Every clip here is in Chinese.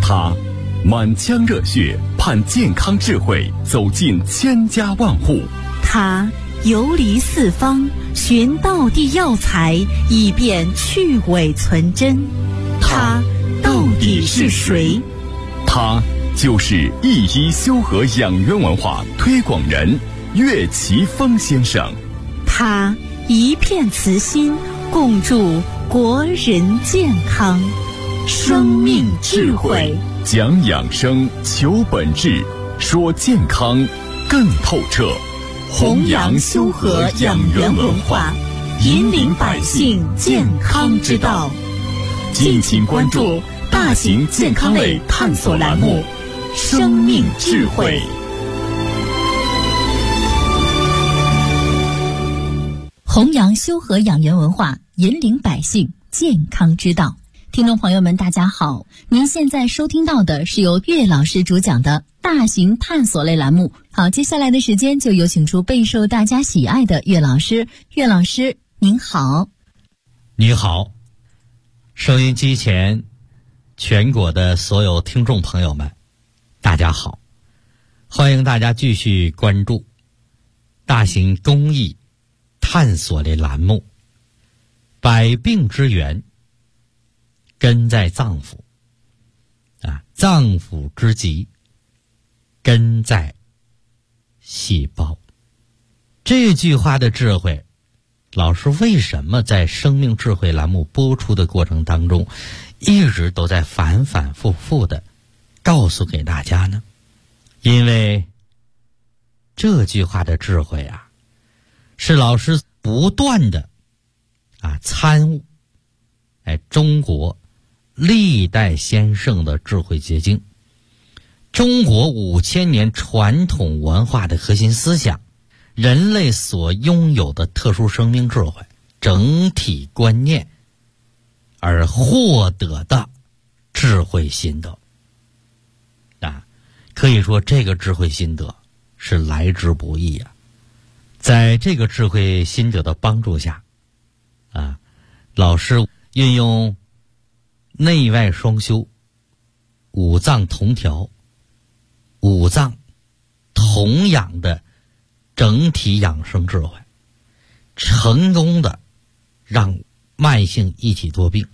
他满腔热血盼健康智慧走进千家万户， 他游离四方寻道地药材以便去伪存真，他到底是谁？ 他就是一一修和养元文化推广人岳奇峰先生。 他一片慈心共筑国人健康，生命智慧， 讲养生求本质，说健康更透彻， 弘扬修和养元文化，引领百姓健康之道。 敬请关注大型健康类探索栏目《生命智慧》。 弘扬修和养元文化，引领百姓健康之道。听众朋友们大家好，您现在收听到的是由岳老师主讲的大型探索类栏目。好，接下来的时间就有请出备受大家喜爱的岳老师。岳老师您好。 你好，收音机前全国的所有听众朋友们大家好，欢迎大家继续关注大型公益探索类栏目，百病之源根在脏腑脏腑之疾根在细胞。这句话的智慧，老师为什么在生命智慧栏目播出的过程当中一直都在反反复复的告诉给大家呢？因为这句话的智慧是老师不断的参悟中国历代先圣的智慧结晶，中国5000年传统文化的核心思想，人类所拥有的特殊生命智慧整体观念而获得的智慧心得可以说这个智慧心得是来之不易在这个智慧心得的帮助下老师运用内外双修、五脏同调、五脏同养的整体养生智慧，成功的让慢性一体多病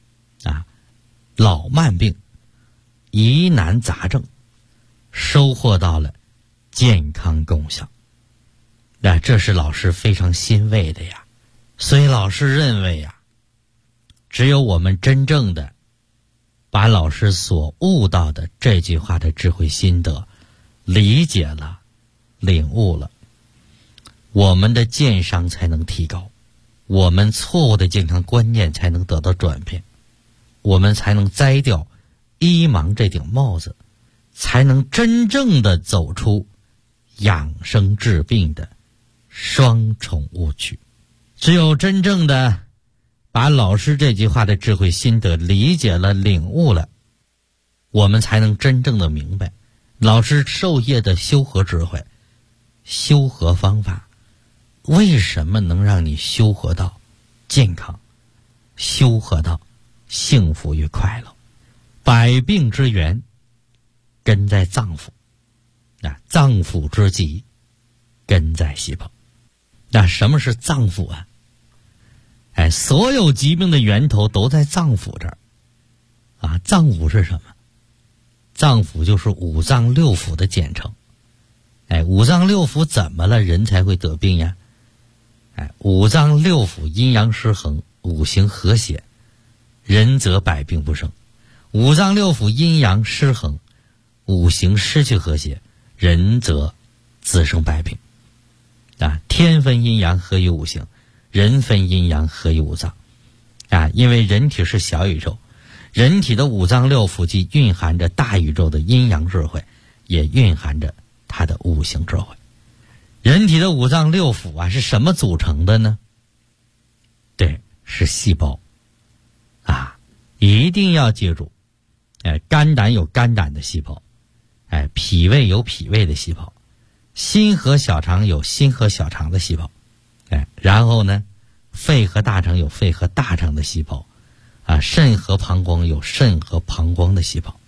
老慢病、疑难杂症收获到了健康功效。这是老师非常欣慰的所以老师认为只有我们真正的把老师所悟到的这句话的智慧心得理解了、领悟了，我们的健商才能提高，我们错误的健康观念才能得到转变，我们才能摘掉医盲这顶帽子，才能真正的走出养生治病的双重误区。只有真正的把老师这句话的智慧心得理解了、领悟了，我们才能真正的明白老师授业的修和智慧、修和方法为什么能让你修和到健康，修和到幸福与快乐。百病之源根在脏腑，脏腑之疾根在细胞。什么是脏腑所有疾病的源头都在脏腑这儿脏腑是什么？脏腑就是五脏六腑的简称。五脏六腑怎么了人才会得病呀？五脏六腑阴阳失衡，五行和谐，人则百病不生。五脏六腑阴阳失衡，五行失去和谐，人则自生百病。天分阴阳合于五行，人分阴阳合于五脏因为人体是小宇宙，人体的五脏六腑既蕴含着大宇宙的阴阳智慧，也蕴含着它的五行智慧。人体的五脏六腑是什么组成的呢？对，是细胞一定要记住肝胆有肝胆的细胞，脾胃有脾胃的细胞，心和小肠有心和小肠的细胞，然后呢，肺和大肠有肺和大肠的细胞，肾和膀胱有肾和膀胱的细胞。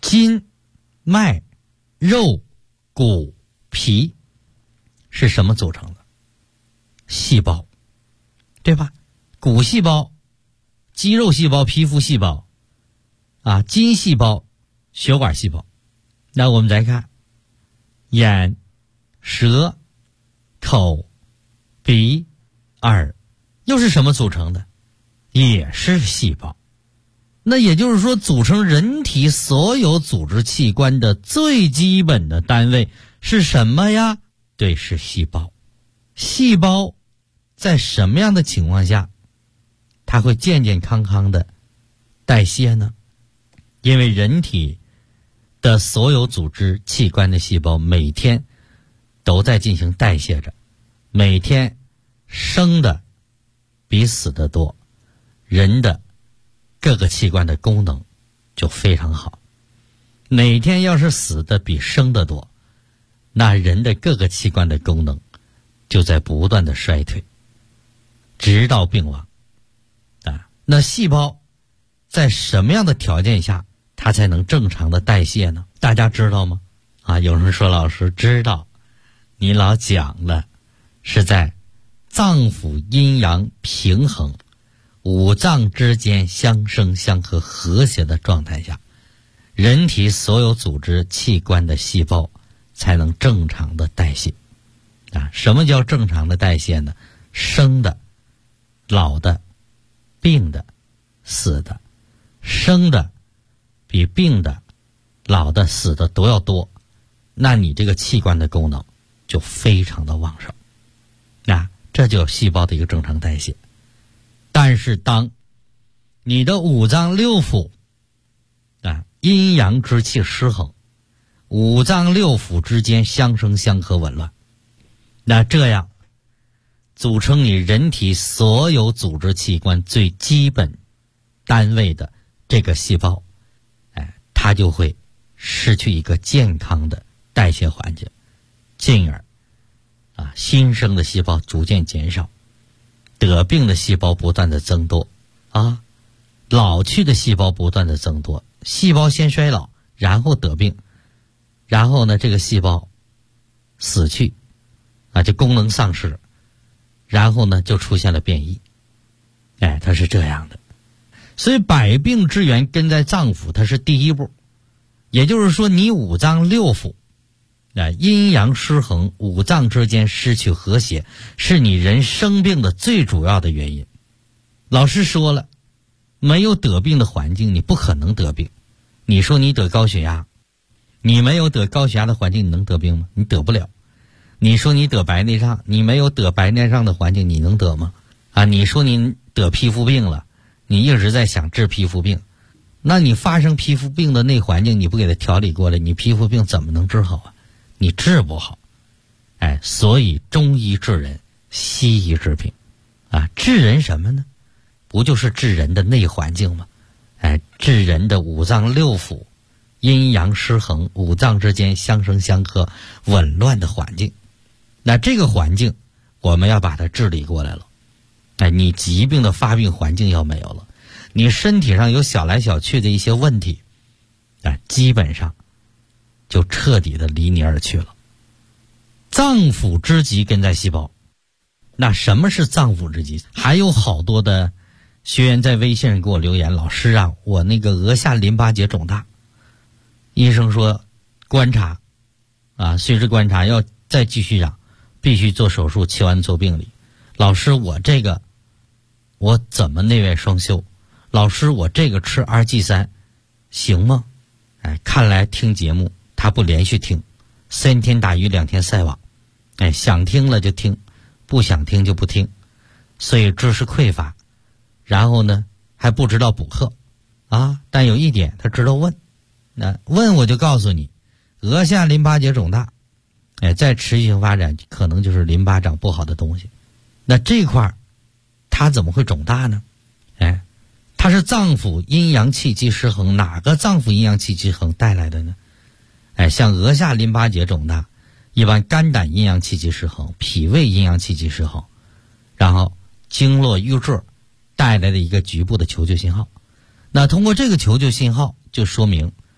筋、脉、肉、骨、皮是什么组成的？细胞，对吧？骨细胞、肌肉细胞、皮肤细胞啊，筋细胞、血管细胞。那我们再看眼、舌、口、鼻、耳，又是什么组成的？也是细胞。那也就是说，组成人体所有组织器官的最基本的单位是什么呀？对，是细胞。细胞在什么样的情况下它会健健康康的代谢呢？因为人体的所有组织器官的细胞每天都在进行代谢着，每天生的比死的多，人的各个器官的功能就非常好。哪天要是死的比生的多，那人的各个器官的功能就在不断的衰退，直到病亡啊。那细胞在什么样的条件下它才能正常的代谢呢？大家知道吗？啊，有人说老师知道，你老讲了，是在脏腑阴阳平衡，五脏之间相生相克和谐的状态下，人体所有组织器官的细胞才能正常的代谢啊。什么叫正常的代谢呢？生的、老的、病的、死的，生的比病的、老的、死的都要多，那你这个器官的功能就非常的旺盛啊，这就是细胞的一个正常代谢。但是当你的五脏六腑啊阴阳之气失衡，五脏六腑之间相生相克紊乱，那这样组成你人体所有组织器官最基本单位的这个细胞，它就会失去一个健康的代谢环境，进而新生的细胞逐渐减少，得病的细胞不断的增多啊，老去的细胞不断的增多，细胞先衰老，然后得病，然后呢这个细胞死去啊，这功能丧失，然后呢就出现了变异，它是这样的。所以百病之源根在脏腑，它是第一步。也就是说，你五脏六腑阴阳失衡，五脏之间失去和谐，是你人生病的最主要的原因。老师说了，没有得病的环境，你不可能得病。你说你得高血压，你没有得高血压的环境，你能得病吗？你得不了。你说你得白内障，你没有得白内障的环境，你能得吗？你说你得皮肤病了，你一直在想治皮肤病，那你发生皮肤病的那环境你不给它调理过来，你皮肤病怎么能治好啊？你治不好。所以中医治人，西医治病治人什么呢？不就是治人的内环境吗？治人的五脏六腑阴阳失衡，五脏之间相生相克紊乱的环境。那这个环境我们要把它治理过来了，你疾病的发病环境要没有了，你身体上有小来小去的一些问题基本上就彻底的离你而去了。脏腑之疾根在细胞。那什么是脏腑之疾？还有好多的学员在微信上给我留言，老师啊，我那个额下淋巴结肿大，医生说观察随时观察，要再继续长必须做手术，切完做病理。老师我这个我怎么内外双修？老师我这个吃 RG3 行吗？看来听节目他不连续听，3天打鱼2天晒网，想听了就听，不想听就不听，所以知识匮乏，然后呢还不知道补课但有一点他知道问，问我就告诉你，额下淋巴结肿大，再持续性发展可能就是淋巴长不好的东西。那这块它怎么会肿大呢？它是脏腑阴阳气机失衡，哪个脏腑阴阳气机失衡带来的呢？像额下淋巴结肿大，一般肝胆阴阳气机失衡，脾胃阴阳气机失衡，然后经络瘀滞带来的一个局部的求救信号。那通过这个求救信号，就说明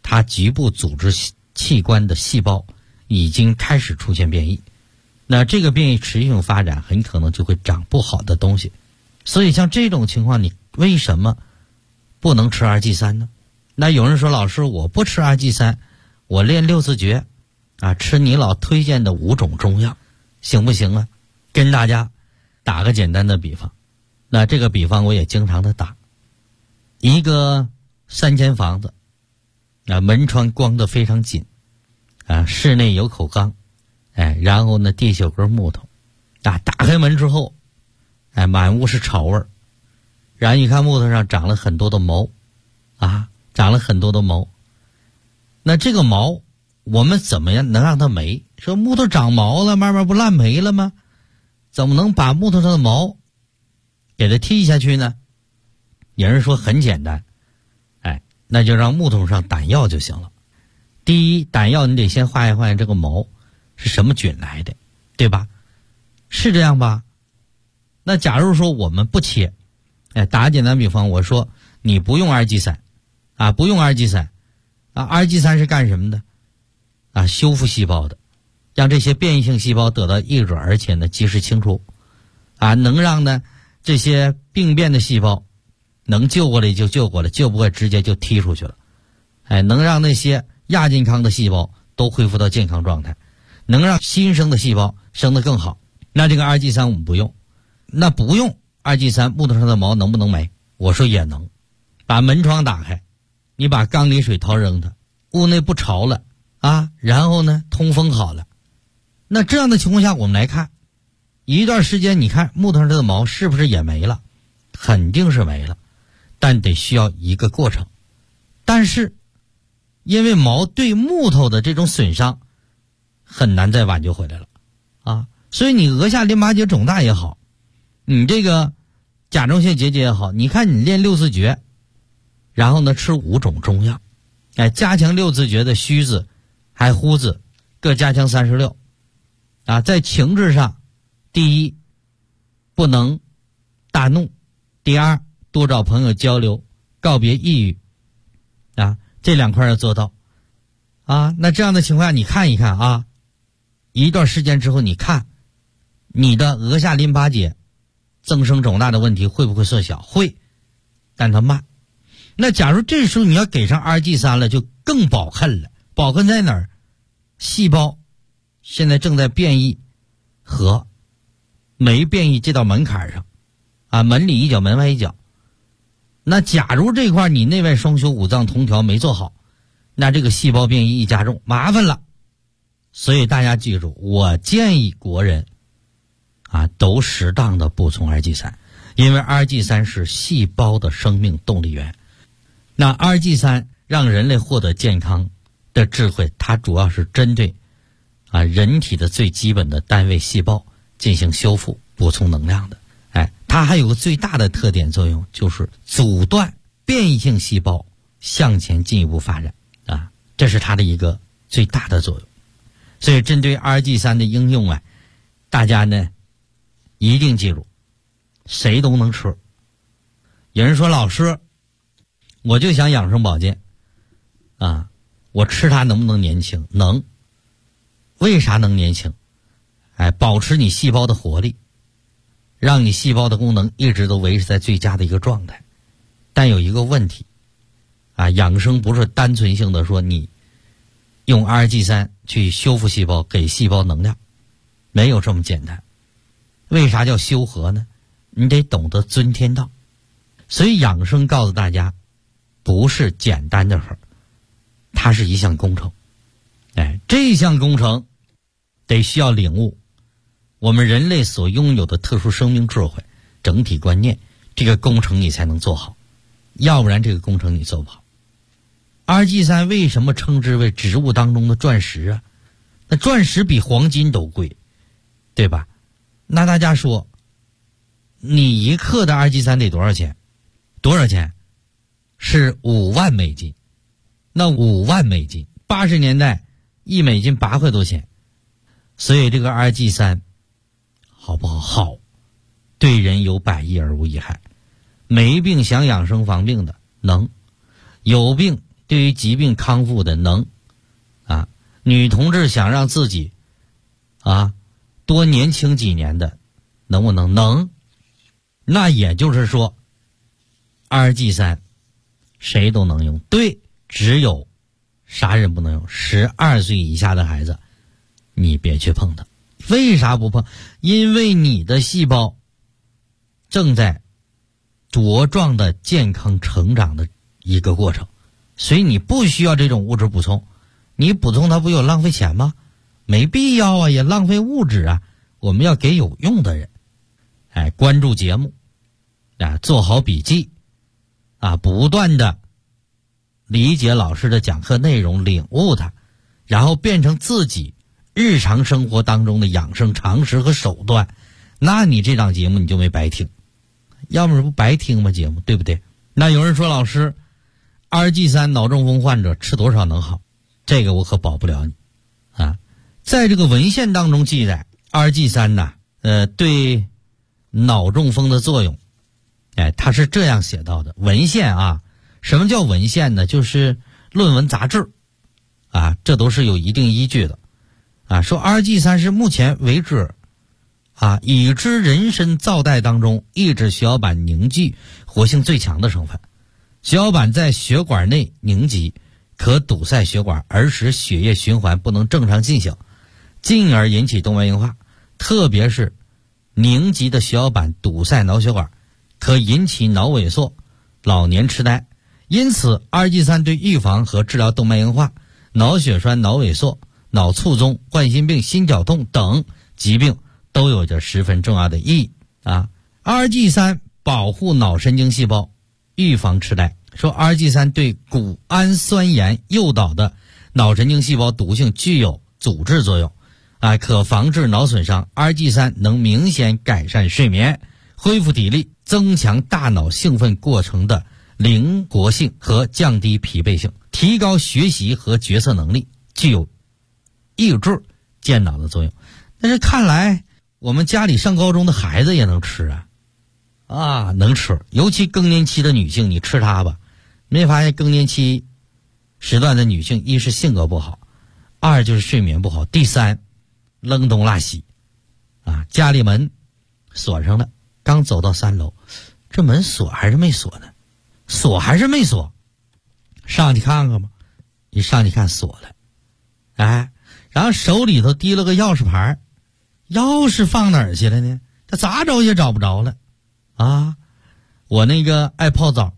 它局部组织器官的细胞已经开始出现变异，那这个变异持续性发展，很可能就会长不好的东西。所以像这种情况，你为什么不能吃2G3呢？那有人说，老师，我不吃2G3，我练6字诀啊，吃你老推荐的5种中药，行不行啊？跟大家打个简单的比方，那这个比方我也经常的打。一个3间房子啊，门窗关得非常紧啊，室内有口缸，然后呢地下根木头啊，打开门之后，满屋是草味儿，然后一看木头上长了很多的毛啊，长了很多的毛。那这个毛我们怎么样能让它没？说木头长毛了，慢慢不烂没了吗？怎么能把木头上的毛给它剔下去呢？有人说很简单，那就让木头上掸药就行了。第一，掸药你得先化验这个毛是什么菌来的，对吧？是这样吧？那假如说我们不切，打个简单比方，我说你不用2G3啊，不用2G3啊，2G3是干什么的啊？修复细胞的，让这些变异性细胞得到抑制，而且呢及时清除啊，能让呢这些病变的细胞能救过来就救过来，救不过来直接就踢出去了。能让那些亚健康的细胞都恢复到健康状态，能让新生的细胞生得更好。那这个2G3我们不用，那不用2G3，木头上的毛能不能没？我说也能。把门窗打开，你把缸里水掏扔它，屋内不潮了啊，然后呢通风好了。那这样的情况下，我们来看一段时间，你看木头上的毛是不是也没了？肯定是没了，但得需要一个过程。但是因为毛对木头的这种损伤很难再挽救回来了啊，所以你额下淋巴结肿大也好，你这个甲状腺结节也好，你看你练6字诀，然后呢吃5种中药，加强6字诀的虚字还呼字各加强36啊。在情志上，第一不能大怒，第二多找朋友交流，告别抑郁啊，这2块要做到啊。那这样的情况下，你看一看啊，一段时间之后，你看你的额下淋巴结增生肿大的问题会不会缩小？会，但它慢。那假如这时候你要给上2G3了，就更宝恨了。宝恨在哪儿？细胞现在正在变异和没变异这道门槛上啊，门里一脚门外一脚。那假如这块你内外双修5脏同调没做好，那这个细胞变异一加重，麻烦了。所以大家记住，我建议国人啊都适当的补充2G3，因为2G3是细胞的生命动力源。那2G3让人类获得健康的智慧，它主要是针对啊人体的最基本的单位细胞进行修复补充能量的。它还有个最大的特点作用，就是阻断变异性细胞向前进一步发展啊，这是它的一个最大的作用。所以针对2G3的应用啊，大家呢一定记住，谁都能吃。有人说，老师，我就想养生保健啊，我吃它能不能年轻？能。为啥能年轻？保持你细胞的活力，让你细胞的功能一直都维持在最佳的一个状态。但有一个问题啊，养生不是单纯性的说你用2G3去修复细胞，给细胞能量，没有这么简单。为啥叫修和呢？你得懂得尊天道。所以养生告诉大家，不是简单的事儿，它是一项工程。这项工程得需要领悟我们人类所拥有的特殊生命智慧、整体观念，这个工程你才能做好，要不然这个工程你做不好。2G3为什么称之为植物当中的钻石啊？那钻石比黄金都贵，对吧？那大家说，你1克的2G3得多少钱？多少钱？是5万美金。那5万美金，80年代1美金8块多钱。所以这个2G3好不好？好，对人有百益而无一害。没病想养生防病的能，有病对于疾病康复的能啊，女同志想让自己啊多年轻几年的，能不能？能。那也就是说，2G3谁都能用。对，只有啥人不能用？12岁以下的孩子，你别去碰它。为啥不碰？因为你的细胞正在茁壮的健康成长的一个过程，所以你不需要这种物质补充。你补充它不有浪费钱吗？没必要啊，也浪费物质啊。我们要给有用的人。关注节目啊，做好笔记啊，不断的理解老师的讲课内容，领悟它，然后变成自己日常生活当中的养生常识和手段，那你这档节目你就没白听，要么不白听吗？节目对不对？那有人说老师，2G3脑中风患者吃多少能好？这个我可保不了你啊。在这个文献当中记载，2G3呢，对脑中风的作用，它是这样写到的。文献啊，什么叫文献呢？就是论文杂志啊，这都是有一定依据的啊。说 2G3 是目前为止啊已知人参皂苷当中抑制血小板凝聚活性最强的成分。血小板在血管内凝集，可堵塞血管，而使血液循环不能正常进行，进而引起动脉硬化。特别是凝集的血小板堵塞脑血管，可引起脑萎缩、老年痴呆。因此 2G3 对预防和治疗动脉硬化、脑血栓、脑萎缩、脑卒中、冠心病、心绞痛等疾病都有着十分重要的意义啊。2G3 保护脑神经细胞，预防痴呆。说 2G3 对谷氨酸盐诱导的脑神经细胞毒性具有阻滞作用啊，可防治脑损伤。2G3 能明显改善睡眠，恢复体力，增强大脑兴奋过程的灵活性和降低疲惫性，提高学习和决策能力，具有抑制健脑的作用。但是看来我们家里上高中的孩子也能吃啊，能吃。尤其更年期的女性，你吃它吧，没发现更年期时段的女性，一是性格不好，二就是睡眠不好，第三扔东拉西啊，家里门锁上了，刚走到3楼，这门锁还是没锁呢，锁还是没锁，上去看看吧。一上去看锁了，然后手里头提了个钥匙牌，钥匙放哪儿去了呢？他咋找也找不着了啊！我那个爱泡澡，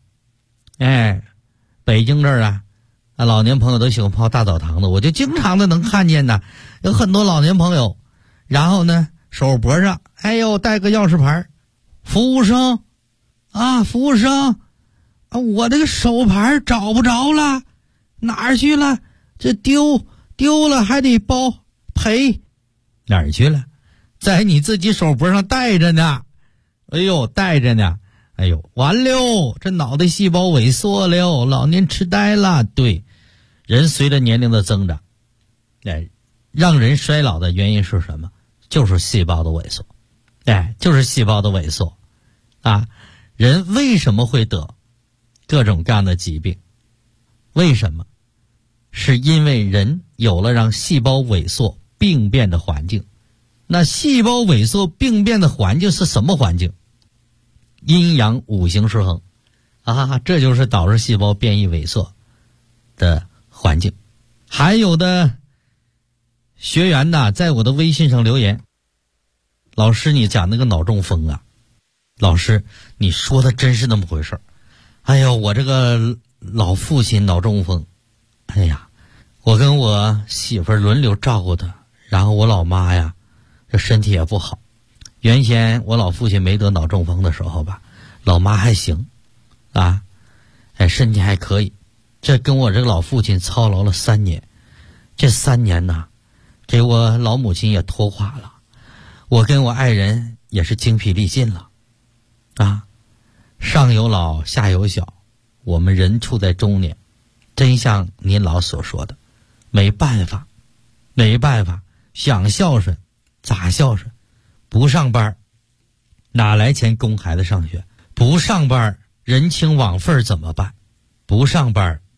北京这儿啊，老年朋友都喜欢泡大澡堂子，我就经常的能看见呢，有很多老年朋友，然后呢手脖上带个钥匙牌，服务生啊，我这个手牌找不着了，哪儿去了？这丢了还得包赔，哪儿去了？在你自己手脖上带着呢，带着呢，完了，这脑袋细胞萎缩了，老年痴呆了。对，人随着年龄的增长，让人衰老的原因是什么？就是细胞的萎缩，就是细胞的萎缩啊。人为什么会得各种各样的疾病？为什么？是因为人有了让细胞萎缩病变的环境。那细胞萎缩病变的环境是什么环境？阴阳五行失衡啊，这就是导致细胞变异萎缩的环境。还有的学员呢，在我的微信上留言，老师你讲那个脑中风啊，老师你说的真是那么回事？我这个老父亲脑中风，我跟我媳妇儿轮流照顾他，然后我老妈呀这身体也不好。原先我老父亲没得脑中风的时候吧，老妈还行啊，身体还可以。这跟我这个老父亲操劳了3年，这3年呢，给我老母亲也拖垮了，我跟我爱人也是精疲力尽了啊。上有老下有小，我们人处在中年，真像您老所说的，没办法，想孝顺咋孝顺？不上班哪来钱供孩子上学？不上班人情往份怎么办？不上班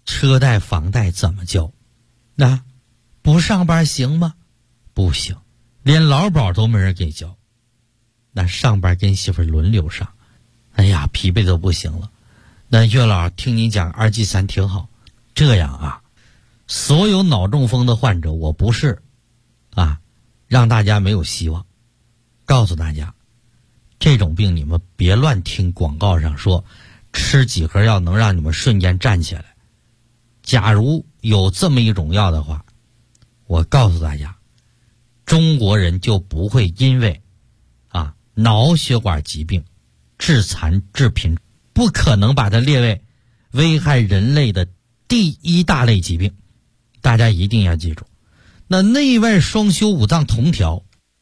车贷房贷怎么交？那不上班行吗？不行，连劳保都没人给交。那上班跟媳妇轮流上，哎呀，疲惫都不行了。那岳老听你讲2G3挺好，这样啊，所有脑中风的患者，我不是让大家没有希望，告诉大家，这种病你们别乱听广告上说吃几盒药能让你们瞬间站起来。假如有这么一种药的话，我告诉大家，中国人就不会因为脑血管疾病致残致贫，不可能把它列为危害人类的第1大类疾病。大家一定要记住，那内外双修五脏同调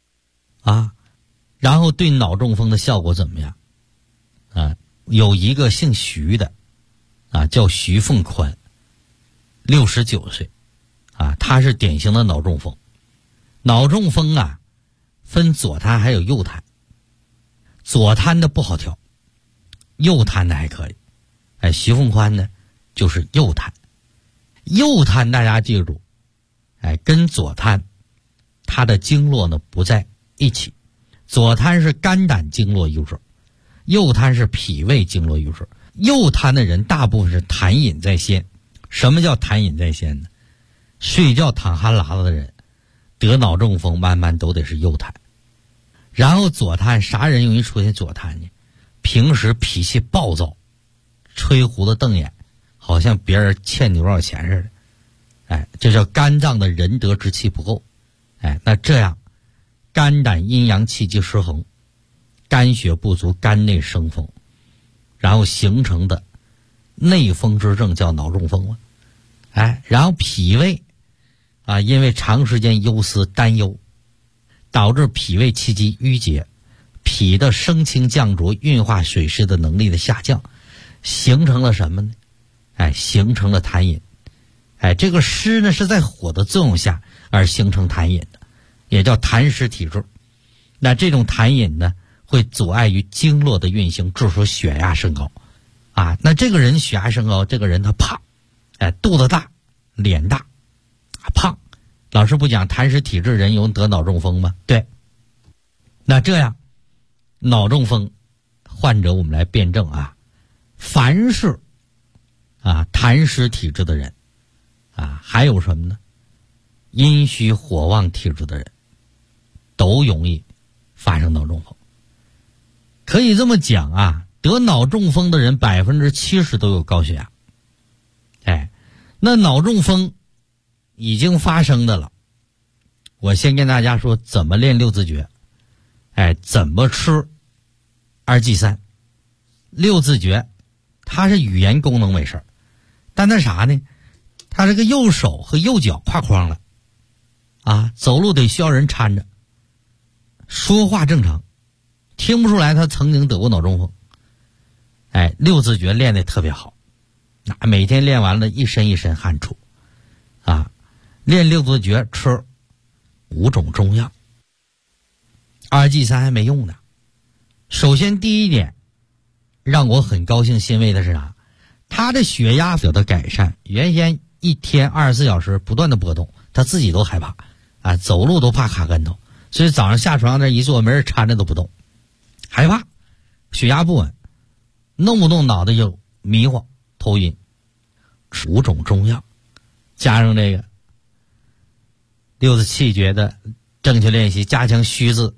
然后对脑中风的效果怎么样有一个姓徐的叫徐凤宽，69岁他是典型的脑中风。脑中风分左瘫还有右瘫，左瘫的不好调，右瘫的还可以。徐凤宽呢就是右瘫。右瘫大家记住，跟左瘫它的经络呢不在一起。左瘫是肝胆经络一水，右瘫是脾胃经络一水。右瘫的人大部分是痰饮在先。什么叫痰饮在先呢？睡觉淌哈喇子的人得脑中风慢慢都得是右瘫。然后左瘫，啥人容易出现左瘫呢？平时脾气暴躁，吹胡子瞪眼，好像别人欠你多少钱似的。这叫肝脏的仁德之气不够。那这样肝胆阴阳气机失衡，肝血不足，肝内生风，然后形成的内风之症叫脑中风了。然后脾胃因为长时间忧思担忧，导致脾胃气机淤结，脾的升清降浊运化水湿的能力的下降，形成了什么呢？形成了痰饮。这个湿呢是在火的作用下而形成痰饮的，也叫痰湿体质。那这种痰饮呢会阻碍于经络的运行，致使血压升高那这个人血压升高，这个人他胖肚子大脸大胖。老师不讲痰湿体质人有得脑中风吗？对。那这样脑中风患者我们来辩证凡是痰湿体质的人还有什么呢？阴虚火旺体质的人都容易发生脑中风。可以这么讲得脑中风的人70%都有高血压。那脑中风已经发生的了，我先跟大家说怎么练六字诀，怎么吃2G3。六字诀它是语言功能没事，但它啥呢？它这个右手和右脚挎筐了走路得需要人搀着，说话正常，听不出来他曾经得过脑中风。六字诀练得特别好，每天练完了一身一身汗出练六字诀吃5种中药。2G3还没用呢。首先第一点让我很高兴欣慰的是啥？他的血压得到改善，原先一天24小时不断的波动，他自己都害怕走路都怕卡跟头，所以早上下床那一坐没人搀着都不动，害怕血压不稳，弄不动脑袋就迷糊头晕。吃5种中药，加上这个六字气诀的正确练习，加强虚字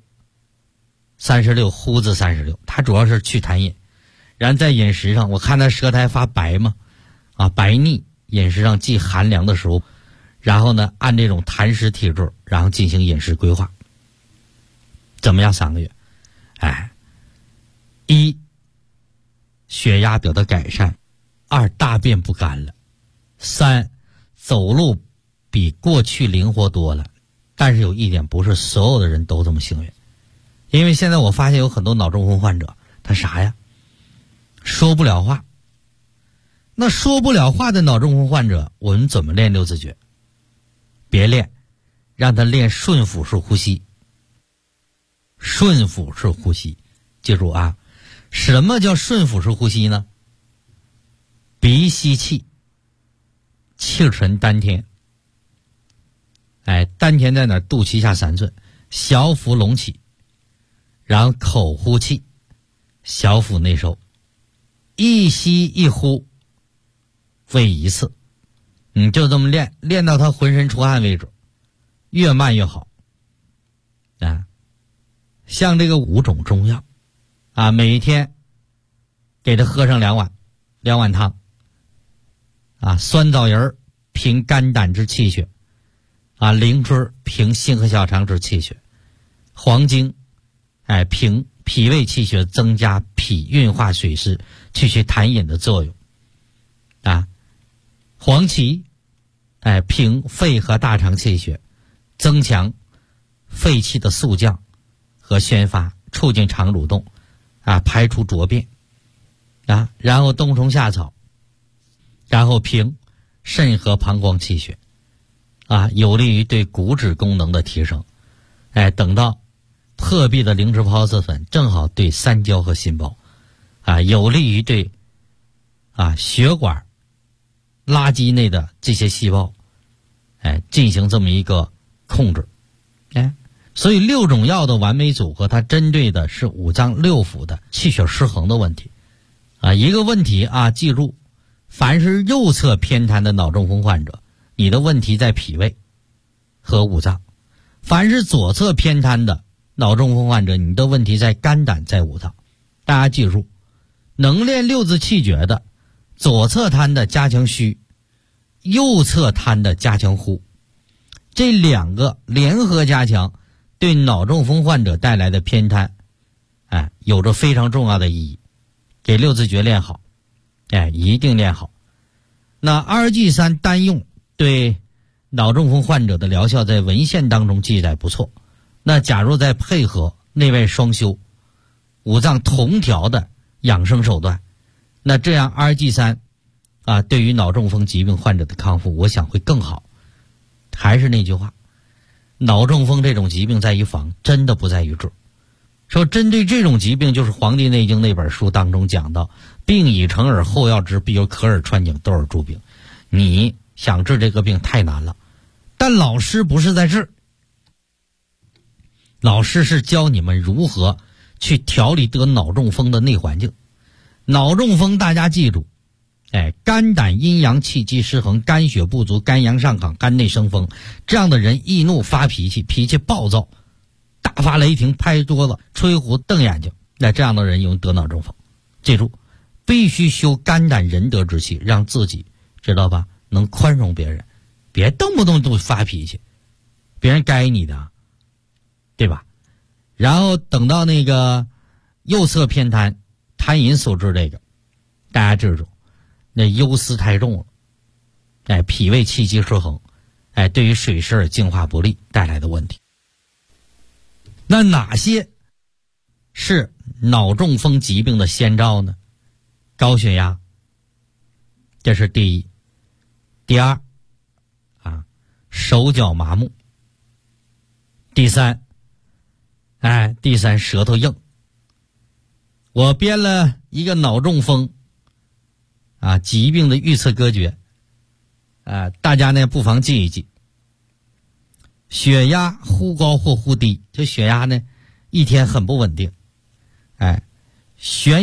36呼字36，它主要是去痰饮。然后在饮食上，我看他舌苔发白嘛白腻，饮食上忌寒凉的食物，然后呢按这种痰湿体质然后进行饮食规划。怎么样3个月1血压得到改善，2大便不干了，3走路比过去灵活多了。但是有一点，不是所有的人都这么幸运，因为现在我发现有很多脑中风患者他啥呀？说不了话。那说不了话的脑中风患者，我们怎么练六字诀？别练，让他练顺腹式呼吸。顺腹式呼吸，记住什么叫顺腹式呼吸呢？鼻吸气， 气沉丹田。丹田在哪儿？肚脐下3寸，小腹隆起，然后口呼气，小腹内收，一吸一呼为1次。你就这么练到他浑身出汗为止，越慢越好。像这个5种中药每一天给他喝上2碗汤。酸枣仁平肝胆之气血，灵芝平心和小肠之气血，黄精平脾胃气血，增加脾运化水湿，去痰饮的作用。黄芪平肺和大肠气血，增强肺气的肃降和宣发，促进肠蠕动排除浊便然后冬虫夏草，然后平肾和膀胱气血有利于对骨质功能的提升。等到破壁的灵芝孢子粉正好对三焦和心包有利于对血管垃圾内的这些细胞进行这么一个控制。所以6种药的完美组合，它针对的是5脏6腑的气血失衡的问题一个问题记住，凡是右侧偏瘫的脑中风患者，你的问题在脾胃和5脏；凡是左侧偏瘫的脑中风患者，你的问题在肝胆，在5脏。大家记住，能练6字气诀的，左侧瘫的加强虚，右侧瘫的加强呼，这2个联合加强，对脑中风患者带来的偏瘫有着非常重要的意义。给6字诀练好一定练好。那2G3单用对脑中风患者的疗效在文献当中记载不错，那假如再配合内外双修5脏同调的养生手段，那这样2G3对于脑中风疾病患者的康复，我想会更好。还是那句话，脑中风这种疾病在于防，真的不在于治。说针对这种疾病，就是《黄帝内经》那本书当中讲到，病已成而后要治，必有可耳穿颈，窦耳诸病。你想治这个病太难了，但老师不是在治，老师是教你们如何去调理得脑中风的内环境。脑中风大家记住肝胆阴阳气机失衡，肝血不足，肝阳上亢，肝内生风，这样的人易怒发脾气，脾气暴躁，大发雷霆，拍桌子，吹胡，瞪眼睛，那这样的人容易得脑中风。记住，必须修肝胆仁德之气，让自己知道吧，能宽容别人，别动不动就发脾气，别人该你的，对吧？然后等到那个右侧偏瘫痰饮所致这个，大家记住，那忧思太重了，脾胃气机失衡，对于水湿而净化不利带来的问题。那哪些是脑中风疾病的先兆呢？高血压，这是第一。第二手脚麻木。第三舌头硬。我编了一个脑中风疾病的预测歌诀大家呢不妨记一记。血压忽高或忽低，这血压呢一天很不稳定，血